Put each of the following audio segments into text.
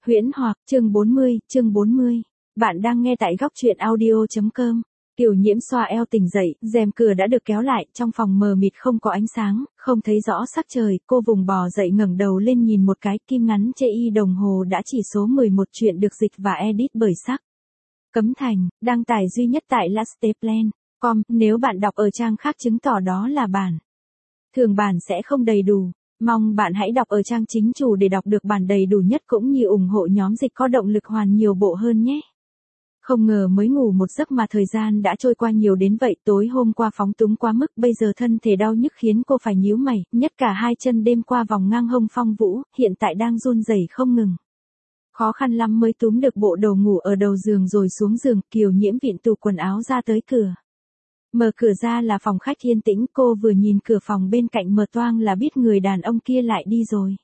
Huyễn Hoặc, chương 40. Bạn đang nghe tại góc truyện audio.com. Kiều Nhiễm xoa eo tỉnh dậy, rèm cửa đã được kéo lại, trong phòng mờ mịt không có ánh sáng, không thấy rõ sắc trời, cô vùng bò dậy ngẩng đầu lên nhìn một cái, kim ngắn chê y đồng hồ đã chỉ số 11 chuyện được dịch và edit bởi Sắc. Cấm Thành, đăng tải duy nhất tại lasteplan.com, nếu bạn đọc ở trang khác chứng tỏ đó là bản. Thường bản sẽ không đầy đủ. Mong bạn hãy đọc ở trang chính chủ để đọc được bản đầy đủ nhất cũng như ủng hộ nhóm dịch có động lực hoàn nhiều bộ hơn nhé. Không ngờ mới ngủ một giấc mà thời gian đã trôi qua nhiều đến vậy, tối hôm qua phóng túng quá mức, bây giờ thân thể đau nhức khiến cô phải nhíu mày, nhất cả hai chân đêm qua vòng ngang hông Phong Vũ, hiện tại đang run rẩy không ngừng. Khó khăn lắm mới túm được bộ đồ ngủ ở đầu giường rồi xuống giường, Kiều Nhiễm vịn tủ quần áo ra tới cửa. Mở cửa ra là phòng khách yên tĩnh, cô vừa nhìn cửa phòng bên cạnh mở toang là biết người đàn ông kia lại đi rồi.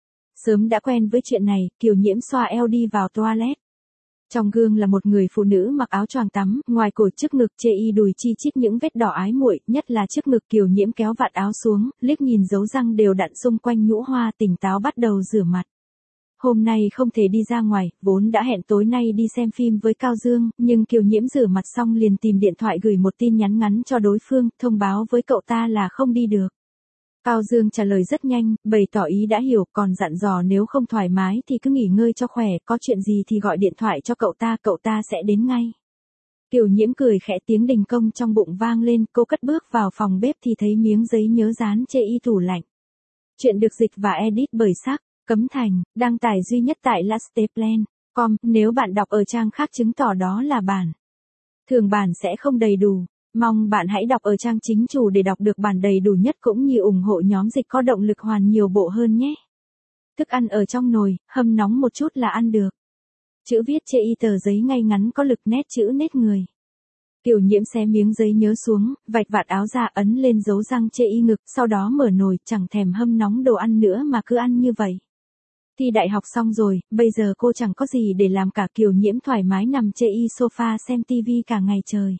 Sớm đã quen với chuyện này, Kiều Nhiễm xoa eo đi vào toilet. Trong gương là một người phụ nữ mặc áo choàng tắm, ngoài cổ trước ngực chê y đùi chi chít những vết đỏ ái muội, nhất là trước ngực. Kiều Nhiễm kéo vạt áo xuống, liếc nhìn dấu răng đều đặn xung quanh nhũ hoa, tỉnh táo bắt đầu rửa mặt. Hôm nay không thể đi ra ngoài, vốn đã hẹn tối nay đi xem phim với Cao Dương, nhưng Kiều Nhiễm rửa mặt xong liền tìm điện thoại gửi một tin nhắn ngắn cho đối phương, thông báo với cậu ta là không đi được. Cao Dương trả lời rất nhanh, bày tỏ ý đã hiểu, còn dặn dò nếu không thoải mái thì cứ nghỉ ngơi cho khỏe, có chuyện gì thì gọi điện thoại cho cậu ta sẽ đến ngay. Kiều Nhiễm cười khẽ, tiếng đình công trong bụng vang lên, cô cất bước vào phòng bếp thì thấy miếng giấy nhớ dán chê y tủ lạnh. Chuyện được dịch và edit bởi Sắc. Cấm Thành, đăng tải duy nhất tại lasteplan.com, nếu bạn đọc ở trang khác chứng tỏ đó là bản. Thường bản sẽ không đầy đủ. Mong bạn hãy đọc ở trang chính chủ để đọc được bản đầy đủ nhất cũng như ủng hộ nhóm dịch có động lực hoàn nhiều bộ hơn nhé. Thức ăn ở trong nồi, hâm nóng một chút là ăn được. Chữ viết chê y tờ giấy ngay ngắn có lực, nét chữ nét người. Kiều Nhiễm xé miếng giấy nhớ xuống, vạch vạt áo ra, ấn lên dấu răng chê y ngực, sau đó mở nồi, chẳng thèm hâm nóng đồ ăn nữa mà cứ ăn như vậy. Thi đại học xong rồi, bây giờ cô chẳng có gì để làm cả. Kiều Nhiễm thoải mái nằm chê y sofa xem tivi cả ngày trời.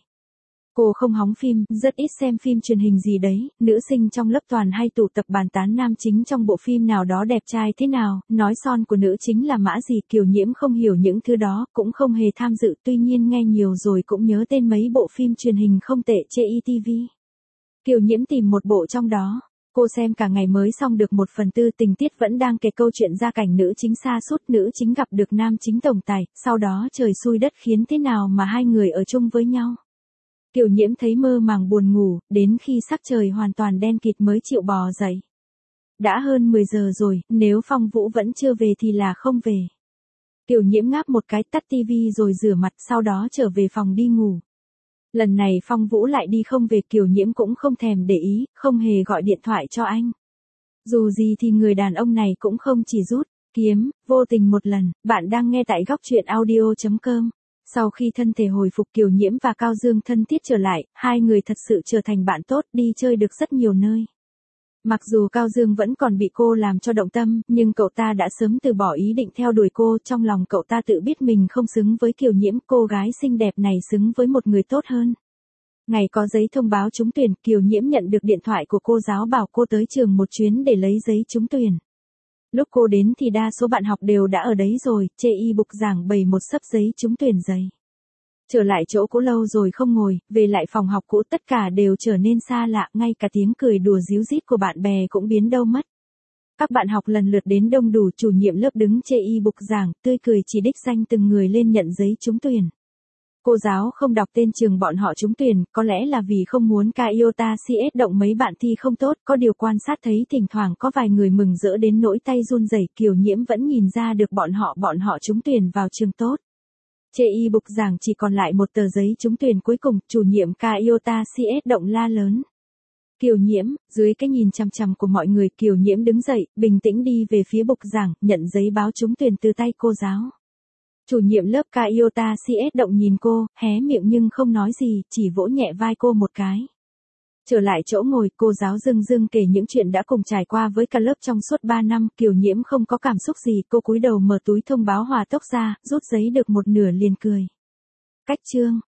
Cô không hóng phim, rất ít xem phim truyền hình gì đấy, nữ sinh trong lớp toàn hay tụ tập bàn tán nam chính trong bộ phim nào đó đẹp trai thế nào, nói son của nữ chính là mã gì. Kiều Nhiễm không hiểu những thứ đó, cũng không hề tham dự, tuy nhiên nghe nhiều rồi cũng nhớ tên mấy bộ phim truyền hình không tệ chê y tivi. Kiều Nhiễm tìm một bộ trong đó. Cô xem cả ngày mới xong được 1/4, tình tiết vẫn đang kể câu chuyện gia cảnh nữ chính sa sút, nữ chính gặp được nam chính tổng tài, sau đó trời xui đất khiến thế nào mà hai người ở chung với nhau. Kiều Nhiễm thấy mơ màng buồn ngủ, đến khi sắc trời hoàn toàn đen kịt mới chịu bò dậy. Đã hơn 10 giờ rồi, nếu Phong Vũ vẫn chưa về thì là không về. Kiều Nhiễm ngáp một cái, tắt tivi rồi rửa mặt, sau đó trở về phòng đi ngủ. Lần này Phong Vũ lại đi không về, Kiều Nhiễm cũng không thèm để ý, không hề gọi điện thoại cho anh. Dù gì thì người đàn ông này cũng không chỉ rút kiếm vô tình một lần. Bạn đang nghe tại góc truyện audio.com. Sau khi thân thể hồi phục, Kiều Nhiễm và Cao Dương thân thiết trở lại, hai người thật sự trở thành bạn tốt, đi chơi được rất nhiều nơi. Mặc dù Cao Dương vẫn còn bị cô làm cho động tâm, nhưng cậu ta đã sớm từ bỏ ý định theo đuổi cô, trong lòng cậu ta tự biết mình không xứng với Kiều Nhiễm, cô gái xinh đẹp này xứng với một người tốt hơn. Ngày có giấy thông báo trúng tuyển, Kiều Nhiễm nhận được điện thoại của cô giáo bảo cô tới trường một chuyến để lấy giấy trúng tuyển. Lúc cô đến thì đa số bạn học đều đã ở đấy rồi, chê y bục giảng bày một xấp giấy trúng tuyển giấy. Trở lại chỗ cũ lâu rồi không ngồi, về lại phòng học cũ tất cả đều trở nên xa lạ, ngay cả tiếng cười đùa ríu rít của bạn bè cũng biến đâu mất. Các bạn học lần lượt đến đông đủ, chủ nhiệm lớp đứng chê y bục giảng, tươi cười chỉ đích danh từng người lên nhận giấy trúng tuyển. Cô giáo không đọc tên trường bọn họ trúng tuyển, có lẽ là vì không muốn ca iota CS động mấy bạn thi không tốt, có điều quan sát thấy thỉnh thoảng có vài người mừng rỡ đến nỗi tay run rẩy. Kiều Nhiễm vẫn nhìn ra được bọn họ trúng tuyển vào trường tốt. Chê y bục giảng chỉ còn lại một tờ giấy trúng tuyển cuối cùng, chủ nhiệm ca iota CS động la lớn. Kiều Nhiễm, dưới cái nhìn chằm chằm của mọi người, Kiều Nhiễm đứng dậy, bình tĩnh đi về phía bục giảng, nhận giấy báo trúng tuyển từ tay cô giáo. Chủ nhiệm lớp ca iota CS động nhìn cô, hé miệng nhưng không nói gì, chỉ vỗ nhẹ vai cô một cái. Trở lại chỗ ngồi, cô giáo dưng kể những chuyện đã cùng trải qua với cả lớp trong suốt 3 năm, Kiều Nhiễm không có cảm xúc gì, cô cúi đầu mở túi thông báo hỏa tốc ra, rút giấy được một nửa liền cười. Cách chương.